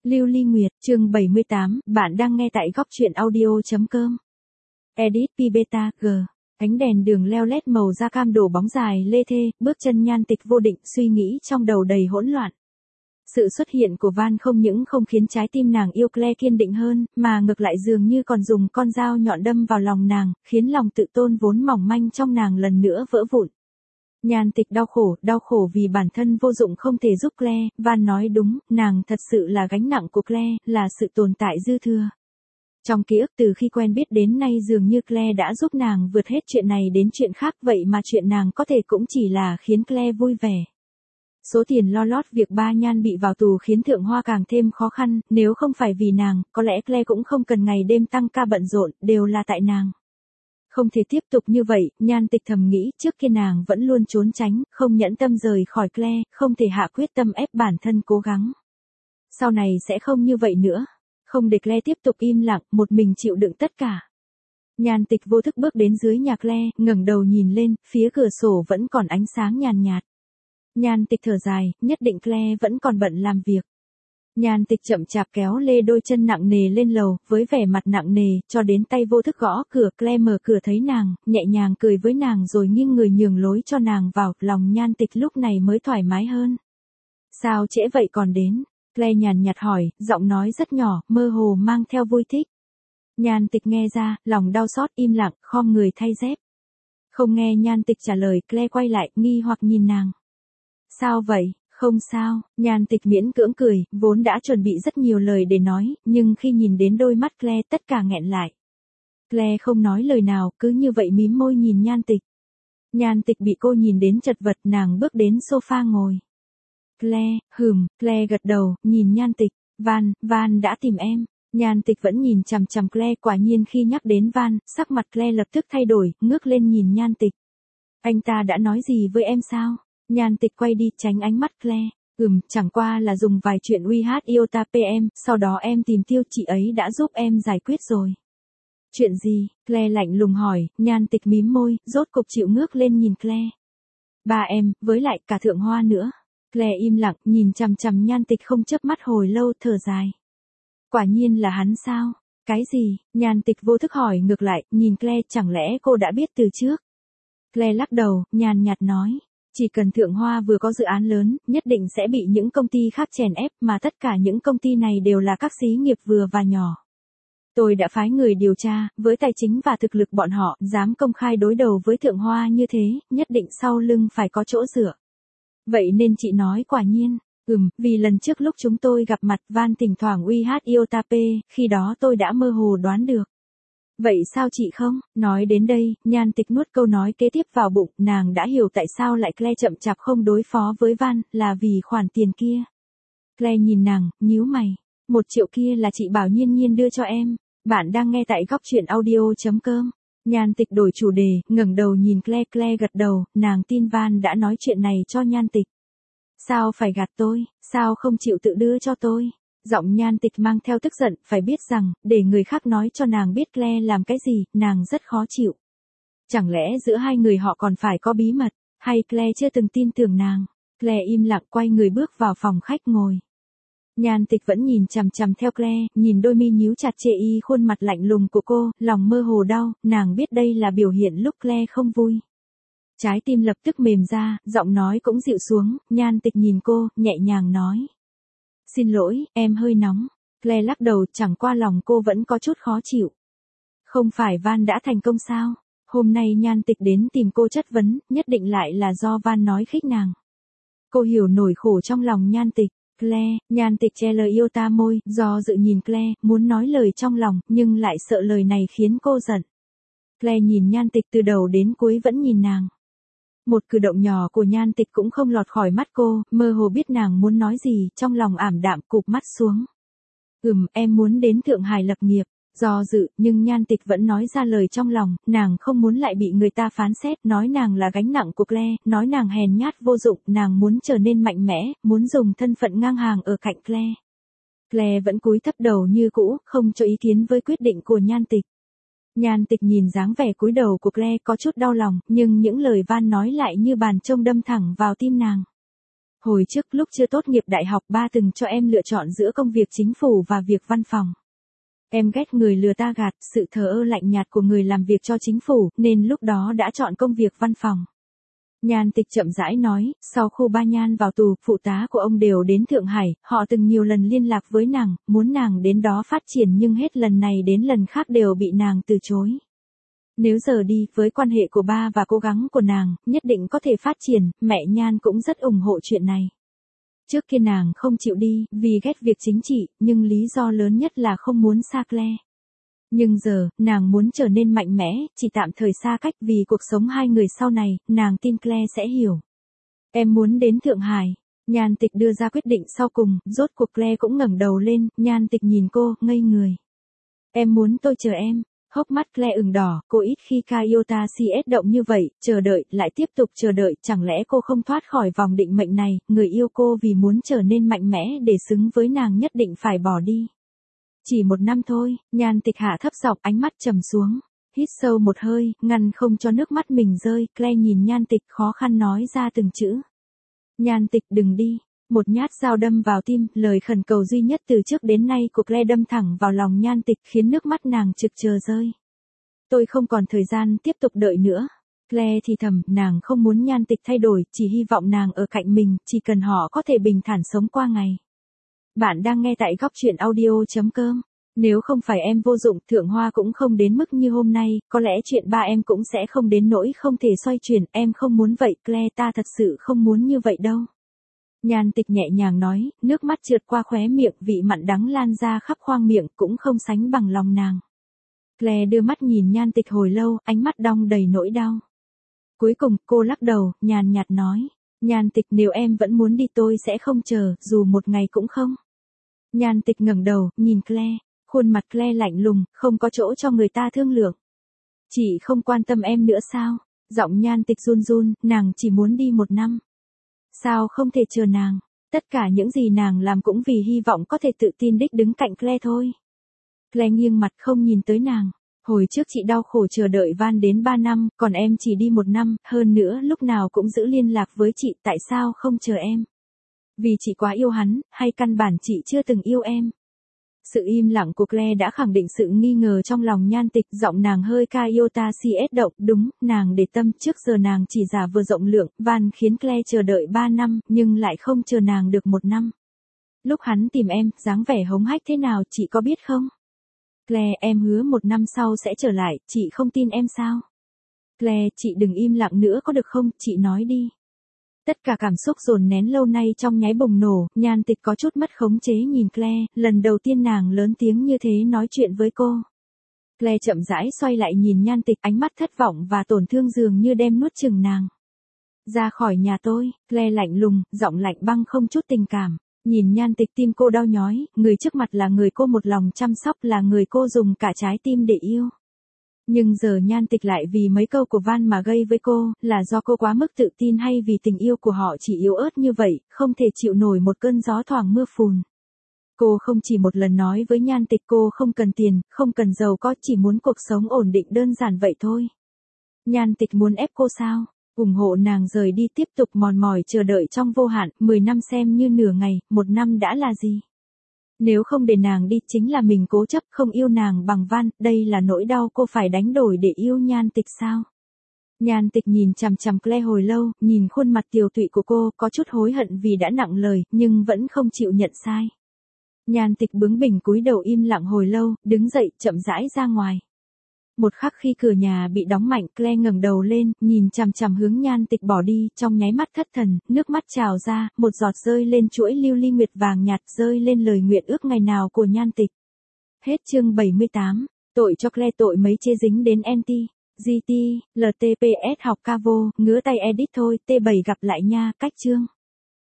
Lưu Ly Nguyệt, chương 78, bạn đang nghe tại góc truyện audio.com. Edit Pibeta, G. Ánh đèn đường leo lét màu da cam đổ bóng dài lê thê, bước chân Nhan Tịch vô định, suy nghĩ trong đầu đầy hỗn loạn. Sự xuất hiện của Van không những không khiến trái tim nàng yêu Claire kiên định hơn, mà ngược lại dường như còn dùng con dao nhọn đâm vào lòng nàng, khiến lòng tự tôn vốn mỏng manh trong nàng lần nữa vỡ vụn. Nhan Tịch đau khổ vì bản thân vô dụng không thể giúp Claire. Van nói đúng, nàng thật sự là gánh nặng của Claire, là sự tồn tại dư thừa. Trong ký ức từ khi quen biết đến nay dường như Claire đã giúp nàng vượt hết chuyện này đến chuyện khác, vậy mà chuyện nàng có thể cũng chỉ là khiến Claire vui vẻ. Số tiền lo lót việc ba Nhan bị vào tù khiến Thượng Hoa càng thêm khó khăn, nếu không phải vì nàng, có lẽ Claire cũng không cần ngày đêm tăng ca bận rộn, đều là tại nàng. Không thể tiếp tục như vậy, Nhan Tịch thầm nghĩ, trước kia nàng vẫn luôn trốn tránh, không nhẫn tâm rời khỏi Claire, không thể hạ quyết tâm ép bản thân cố gắng. Sau này sẽ không như vậy nữa, không để Claire tiếp tục im lặng, một mình chịu đựng tất cả. Nhan Tịch vô thức bước đến dưới nhà Claire, ngẩng đầu nhìn lên, phía cửa sổ vẫn còn ánh sáng nhàn nhạt. Nhan Tịch thở dài, nhất định Claire vẫn còn bận làm việc. Nhan Tịch chậm chạp kéo lê đôi chân nặng nề lên lầu, với vẻ mặt nặng nề, cho đến tay vô thức gõ cửa. Claire mở cửa thấy nàng, nhẹ nhàng cười với nàng rồi nghiêng người nhường lối cho nàng vào, lòng Nhan Tịch lúc này mới thoải mái hơn. Sao trễ vậy còn đến? Claire nhàn nhạt hỏi, giọng nói rất nhỏ, mơ hồ mang theo vui thích. Nhan Tịch nghe ra, lòng đau xót, im lặng, khom người thay dép. Không nghe Nhan Tịch trả lời, Claire quay lại, nghi hoặc nhìn nàng. Sao vậy? Không sao, Nhan Tịch miễn cưỡng cười, vốn đã chuẩn bị rất nhiều lời để nói, nhưng khi nhìn đến đôi mắt Claire tất cả nghẹn lại. Claire không nói lời nào, cứ như vậy mím môi nhìn Nhan Tịch. Nhan Tịch bị cô nhìn đến chật vật, nàng bước đến sofa ngồi. Claire gật đầu, nhìn Nhan Tịch, Van đã tìm em. Nhan Tịch vẫn nhìn chằm chằm Claire, quả nhiên khi nhắc đến Van, sắc mặt Claire lập tức thay đổi, ngước lên nhìn Nhan Tịch. Anh ta đã nói gì với em sao? Nhan Tịch quay đi tránh ánh mắt Claire. Chẳng qua là dùng vài chuyện WeChat Iota PM, sau đó em tìm Tiêu, chị ấy đã giúp em giải quyết rồi. Chuyện gì? Claire lạnh lùng hỏi. Nhan Tịch mím môi, rốt cục chịu ngước lên nhìn Claire. Ba em, với lại cả Thượng Hoa nữa. Claire im lặng, nhìn chằm chằm Nhan Tịch không chớp mắt hồi lâu, thở dài. Quả nhiên là hắn sao? Cái gì? Nhan Tịch vô thức hỏi ngược lại, nhìn Claire, chẳng lẽ cô đã biết từ trước? Claire lắc đầu, nhàn nhạt nói. Chỉ cần Thượng Hoa vừa có dự án lớn, nhất định sẽ bị những công ty khác chèn ép, mà tất cả những công ty này đều là các xí nghiệp vừa và nhỏ. Tôi đã phái người điều tra, với tài chính và thực lực bọn họ, dám công khai đối đầu với Thượng Hoa như thế, nhất định sau lưng phải có chỗ dựa. Vậy nên chị nói quả nhiên, vì lần trước lúc chúng tôi gặp mặt Van thỉnh thoảng WeChat Iota P, khi đó tôi đã mơ hồ đoán được. Vậy sao chị không? Nói đến đây, Nhan Tịch nuốt câu nói kế tiếp vào bụng, nàng đã hiểu tại sao lại Claire chậm chạp không đối phó với Van, là vì khoản tiền kia. Claire nhìn nàng, nhíu mày. 1 triệu kia là chị bảo Nhiên Nhiên đưa cho em. Bạn đang nghe tại góc truyện audio.com. Nhan Tịch đổi chủ đề, ngẩng đầu nhìn Claire gật đầu, nàng tin Van đã nói chuyện này cho Nhan Tịch. Sao phải gạt tôi, sao không chịu tự đưa cho tôi? Giọng Nhan Tịch mang theo tức giận, phải biết rằng, để người khác nói cho nàng biết Claire làm cái gì, nàng rất khó chịu. Chẳng lẽ giữa hai người họ còn phải có bí mật, hay Claire chưa từng tin tưởng nàng? Claire im lặng quay người bước vào phòng khách ngồi. Nhan Tịch vẫn nhìn chằm chằm theo Claire, nhìn đôi mi nhíu chặt chê y khuôn mặt lạnh lùng của cô, lòng mơ hồ đau, nàng biết đây là biểu hiện lúc Claire không vui. Trái tim lập tức mềm ra, giọng nói cũng dịu xuống, Nhan Tịch nhìn cô, nhẹ nhàng nói. Xin lỗi, em hơi nóng. Claire lắc đầu, chẳng qua lòng cô vẫn có chút khó chịu. Không phải Van đã thành công sao? Hôm nay Nhan Tịch đến tìm cô chất vấn, nhất định lại là do Van nói khích nàng. Cô hiểu nỗi khổ trong lòng Nhan Tịch. Nhan Tịch che lời Iota môi, do dự nhìn Claire, muốn nói lời trong lòng, nhưng lại sợ lời này khiến cô giận. Claire nhìn Nhan Tịch từ đầu đến cuối vẫn nhìn nàng. Một cử động nhỏ của Nhan Tịch cũng không lọt khỏi mắt cô, mơ hồ biết nàng muốn nói gì, trong lòng ảm đạm cụp mắt xuống. Em muốn đến Thượng Hải lập nghiệp. Do dự, nhưng Nhan Tịch vẫn nói ra lời trong lòng, nàng không muốn lại bị người ta phán xét, nói nàng là gánh nặng của Claire, nói nàng hèn nhát vô dụng, nàng muốn trở nên mạnh mẽ, muốn dùng thân phận ngang hàng ở cạnh Claire. Claire vẫn cúi thấp đầu như cũ, không cho ý kiến với quyết định của Nhan Tịch. Nhan Tịch nhìn dáng vẻ cúi đầu của Claire có chút đau lòng, nhưng những lời Van nói lại như bàn chông đâm thẳng vào tim nàng. Hồi trước lúc chưa tốt nghiệp đại học ba từng cho em lựa chọn giữa công việc chính phủ và việc văn phòng. Em ghét người lừa ta gạt, sự thờ ơ lạnh nhạt của người làm việc cho chính phủ, nên lúc đó đã chọn công việc văn phòng. Nhan Tịch chậm rãi nói, sau khi ba Nhan vào tù, phụ tá của ông đều đến Thượng Hải, họ từng nhiều lần liên lạc với nàng, muốn nàng đến đó phát triển nhưng hết lần này đến lần khác đều bị nàng từ chối. Nếu giờ đi, với quan hệ của ba và cố gắng của nàng, nhất định có thể phát triển, mẹ Nhan cũng rất ủng hộ chuyện này. Trước kia nàng không chịu đi, vì ghét việc chính trị, nhưng lý do lớn nhất là không muốn xa Claire. Nhưng giờ, nàng muốn trở nên mạnh mẽ, chỉ tạm thời xa cách vì cuộc sống hai người sau này, nàng tin Claire sẽ hiểu. Em muốn đến Thượng Hải. Nhan Tịch đưa ra quyết định sau cùng, rốt cuộc Claire cũng ngẩng đầu lên, Nhan Tịch nhìn cô, ngây người. Em muốn tôi chờ em. Hốc mắt Claire ửng đỏ, cô ít khi Kaiota CS động như vậy, chờ đợi, lại tiếp tục chờ đợi, chẳng lẽ cô không thoát khỏi vòng định mệnh này, người yêu cô vì muốn trở nên mạnh mẽ để xứng với nàng nhất định phải bỏ đi. Chỉ 1 năm thôi, Nhan Tịch hạ thấp giọng, ánh mắt trầm xuống, hít sâu một hơi, ngăn không cho nước mắt mình rơi, Claire nhìn Nhan Tịch khó khăn nói ra từng chữ. Nhan Tịch đừng đi. Một nhát dao đâm vào tim, lời khẩn cầu duy nhất từ trước đến nay của Claire đâm thẳng vào lòng Nhan Tịch khiến nước mắt nàng trực chờ rơi. Tôi không còn thời gian tiếp tục đợi nữa. Claire thì thầm, nàng không muốn Nhan Tịch thay đổi, chỉ hy vọng nàng ở cạnh mình, chỉ cần họ có thể bình thản sống qua ngày. Bạn đang nghe tại góc truyện audio.com. Nếu không phải em vô dụng, Thượng Hoa cũng không đến mức như hôm nay, có lẽ chuyện ba em cũng sẽ không đến nỗi không thể xoay chuyển, em không muốn vậy, Claire, ta thật sự không muốn như vậy đâu. Nhan Tịch nhẹ nhàng nói, nước mắt trượt qua khóe miệng, vị mặn đắng lan ra khắp khoang miệng, cũng không sánh bằng lòng nàng. Claire đưa mắt nhìn Nhan Tịch hồi lâu, ánh mắt đong đầy nỗi đau. Cuối cùng, cô lắc đầu, nhàn nhạt nói, Nhan Tịch, nếu em vẫn muốn đi tôi sẽ không chờ, dù một ngày cũng không. Nhan Tịch ngẩng đầu, nhìn Claire, khuôn mặt Claire lạnh lùng, không có chỗ cho người ta thương lượng. Chị không quan tâm em nữa sao? Giọng Nhan Tịch run run, nàng chỉ muốn đi 1 năm. Sao không thể chờ nàng? Tất cả những gì nàng làm cũng vì hy vọng có thể tự tin đích đứng cạnh Claire thôi. Claire nghiêng mặt không nhìn tới nàng. Hồi trước chị đau khổ chờ đợi Van đến 3 năm, còn em chỉ đi 1 năm, hơn nữa lúc nào cũng giữ liên lạc với chị, tại sao không chờ em? Vì chị quá yêu hắn, hay căn bản chị chưa từng yêu em? Sự im lặng của Claire đã khẳng định sự nghi ngờ trong lòng Nhan Tịch, giọng nàng hơi Kaiota CS động, đúng, nàng để tâm, trước giờ nàng chỉ giả vờ rộng lượng, Van khiến Claire chờ đợi 3 năm, nhưng lại không chờ nàng được 1 năm. Lúc hắn tìm em, dáng vẻ hống hách thế nào, chị có biết không? Claire, em hứa 1 năm sau sẽ trở lại, chị không tin em sao? Claire, chị đừng im lặng nữa có được không, chị nói đi. Tất cả cảm xúc dồn nén lâu nay trong nháy bùng nổ, Nhan Tịch có chút mất khống chế nhìn Claire, lần đầu tiên nàng lớn tiếng như thế nói chuyện với cô. Claire chậm rãi xoay lại nhìn Nhan Tịch, ánh mắt thất vọng và tổn thương dường như đem nuốt chửng nàng. Ra khỏi nhà tôi, Claire lạnh lùng, giọng lạnh băng không chút tình cảm. Nhìn Nhan Tịch, tim cô đau nhói, người trước mặt là người cô một lòng chăm sóc, là người cô dùng cả trái tim để yêu. Nhưng giờ Nhan Tịch lại vì mấy câu của Van mà gây với cô, là do cô quá mức tự tin hay vì tình yêu của họ chỉ yếu ớt như vậy, không thể chịu nổi một cơn gió thoảng mưa phùn. Cô không chỉ một lần nói với Nhan Tịch cô không cần tiền, không cần giàu có, chỉ muốn cuộc sống ổn định đơn giản vậy thôi. Nhan Tịch muốn ép cô sao? Ủng hộ nàng rời đi tiếp tục mòn mỏi chờ đợi trong vô hạn, 10 năm xem như nửa ngày, 1 năm đã là gì? Nếu không để nàng đi chính là mình cố chấp không yêu nàng bằng Van, đây là nỗi đau cô phải đánh đổi để yêu Nhan Tịch sao? Nhan Tịch nhìn chằm chằm Claire hồi lâu, nhìn khuôn mặt tiều tụy của cô, có chút hối hận vì đã nặng lời, nhưng vẫn không chịu nhận sai. Nhan Tịch bướng bỉnh cúi đầu im lặng hồi lâu, đứng dậy, chậm rãi ra ngoài. Một khắc khi cửa nhà bị đóng mạnh, Claire ngẩng đầu lên, nhìn chằm chằm hướng Nhan Tịch bỏ đi, trong nháy mắt thất thần, nước mắt trào ra, một giọt rơi lên chuỗi lưu ly nguyệt vàng nhạt, rơi lên lời nguyện ước ngày nào của Nhan Tịch. Hết chương 78, tội cho Claire tội mấy chê dính đến NT, GT, LTPS học Cavo, ngứa tay edit thôi, T7 gặp lại nha, cách chương.